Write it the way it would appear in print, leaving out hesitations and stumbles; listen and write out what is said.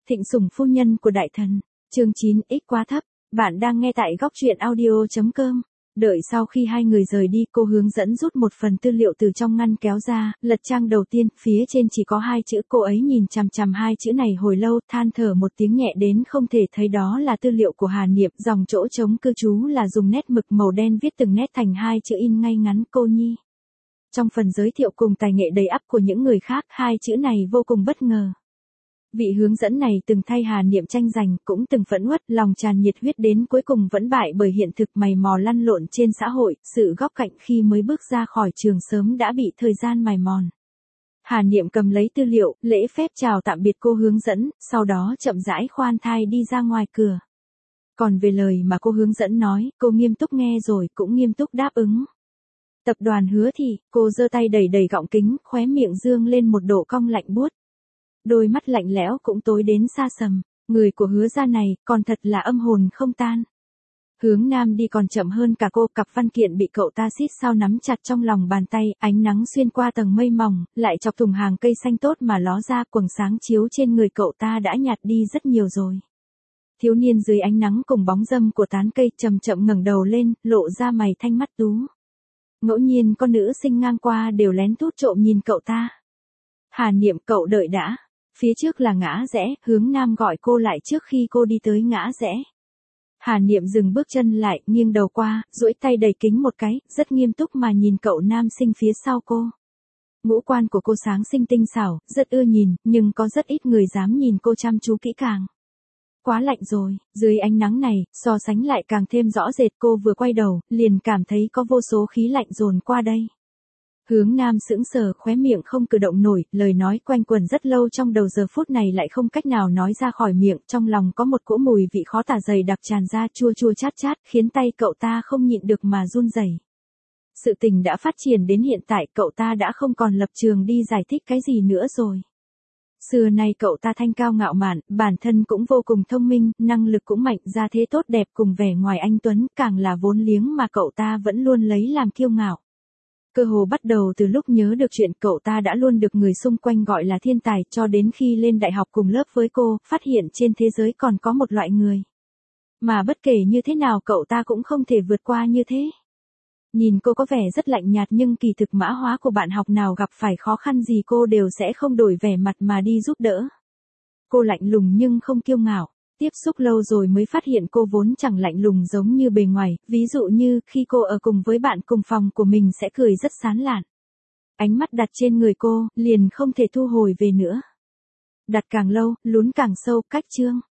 Thịnh sủng phu nhân của đại thần. Chương 9X quá thấp. Bạn đang nghe tại góc truyện audio.com. Đợi sau khi hai người rời đi, cô hướng dẫn rút một phần tư liệu từ trong ngăn kéo ra, lật trang đầu tiên, phía trên chỉ có 2 chữ. Cô ấy nhìn chằm chằm 2 chữ này hồi lâu, than thở một tiếng nhẹ đến không thể thấy đó là tư liệu của Hà Niệm, dòng chỗ trống cư trú là dùng nét mực màu đen viết từng nét thành 2 chữ in ngay ngắn Cô Nhi. Trong phần giới thiệu cùng tài nghệ đầy ắp của những người khác, 2 chữ này vô cùng bất ngờ. Vị hướng dẫn này từng thay Hà Niệm tranh giành, cũng từng phẫn uất, lòng tràn nhiệt huyết đến cuối cùng vẫn bại bởi hiện thực mày mò lăn lộn trên xã hội, sự góc cạnh khi mới bước ra khỏi trường sớm đã bị thời gian mài mòn. Hà Niệm cầm lấy tư liệu, lễ phép chào tạm biệt cô hướng dẫn, sau đó chậm rãi khoan thai đi ra ngoài cửa. Còn về lời mà cô hướng dẫn nói, cô nghiêm túc nghe rồi cũng nghiêm túc đáp ứng. Tập đoàn Hứa thì, cô giơ tay đẩy đẩy gọng kính, khóe miệng dương lên một độ cong lạnh buốt. Đôi mắt lạnh lẽo cũng tối đến xa sầm, người của Hứa gia này, còn thật là âm hồn không tan. Hướng Nam đi còn chậm hơn cả cô, cặp văn kiện bị cậu ta xít sao nắm chặt trong lòng bàn tay, ánh nắng xuyên qua tầng mây mỏng, lại chọc thùng hàng cây xanh tốt mà ló ra, quầng sáng chiếu trên người cậu ta đã nhạt đi rất nhiều rồi. Thiếu niên dưới ánh nắng cùng bóng râm của tán cây chậm chậm ngẩng đầu lên, lộ ra mày thanh mắt tú. Ngẫu nhiên con nữ sinh ngang qua đều lén tút trộm nhìn cậu ta. Hà Niệm, cậu đợi đã. Phía trước là ngã rẽ, Hướng Nam gọi cô lại trước khi cô đi tới ngã rẽ. Hà Niệm dừng bước chân lại, nghiêng đầu qua, duỗi tay đẩy kính một cái, rất nghiêm túc mà nhìn cậu nam sinh phía sau cô. Ngũ quan của cô sáng xinh tinh xảo, rất ưa nhìn, nhưng có rất ít người dám nhìn cô chăm chú kỹ càng. Quá lạnh rồi, dưới ánh nắng này, so sánh lại càng thêm rõ rệt. Cô vừa quay đầu, liền cảm thấy có vô số khí lạnh dồn qua đây. Hướng Nam sững sờ, khóe miệng không cử động nổi, lời nói quanh quẩn rất lâu trong đầu giờ phút này lại không cách nào nói ra khỏi miệng, trong lòng có một cỗ mùi vị khó tả dày đặc tràn ra, chua chua chát chát, khiến tay cậu ta không nhịn được mà run rẩy. Sự tình đã phát triển đến hiện tại, cậu ta đã không còn lập trường đi giải thích cái gì nữa rồi. Xưa nay cậu ta thanh cao ngạo mạn, bản thân cũng vô cùng thông minh, năng lực cũng mạnh, gia thế tốt đẹp cùng vẻ ngoài anh tuấn, càng là vốn liếng mà cậu ta vẫn luôn lấy làm kiêu ngạo. Cơ hồ bắt đầu từ lúc nhớ được chuyện, cậu ta đã luôn được người xung quanh gọi là thiên tài, cho đến khi lên đại học cùng lớp với cô, phát hiện trên thế giới còn có một loại người mà bất kể như thế nào cậu ta cũng không thể vượt qua như thế. Nhìn cô có vẻ rất lạnh nhạt nhưng kỳ thực mã hóa của bạn học nào gặp phải khó khăn gì cô đều sẽ không đổi vẻ mặt mà đi giúp đỡ. Cô lạnh lùng nhưng không kiêu ngạo. Tiếp xúc lâu rồi mới phát hiện cô vốn chẳng lạnh lùng giống như bề ngoài, ví dụ như khi cô ở cùng với bạn cùng phòng của mình sẽ cười rất sán lạn. Ánh mắt đặt trên người cô, liền không thể thu hồi về nữa. Đặt càng lâu, lún càng sâu, cách chương.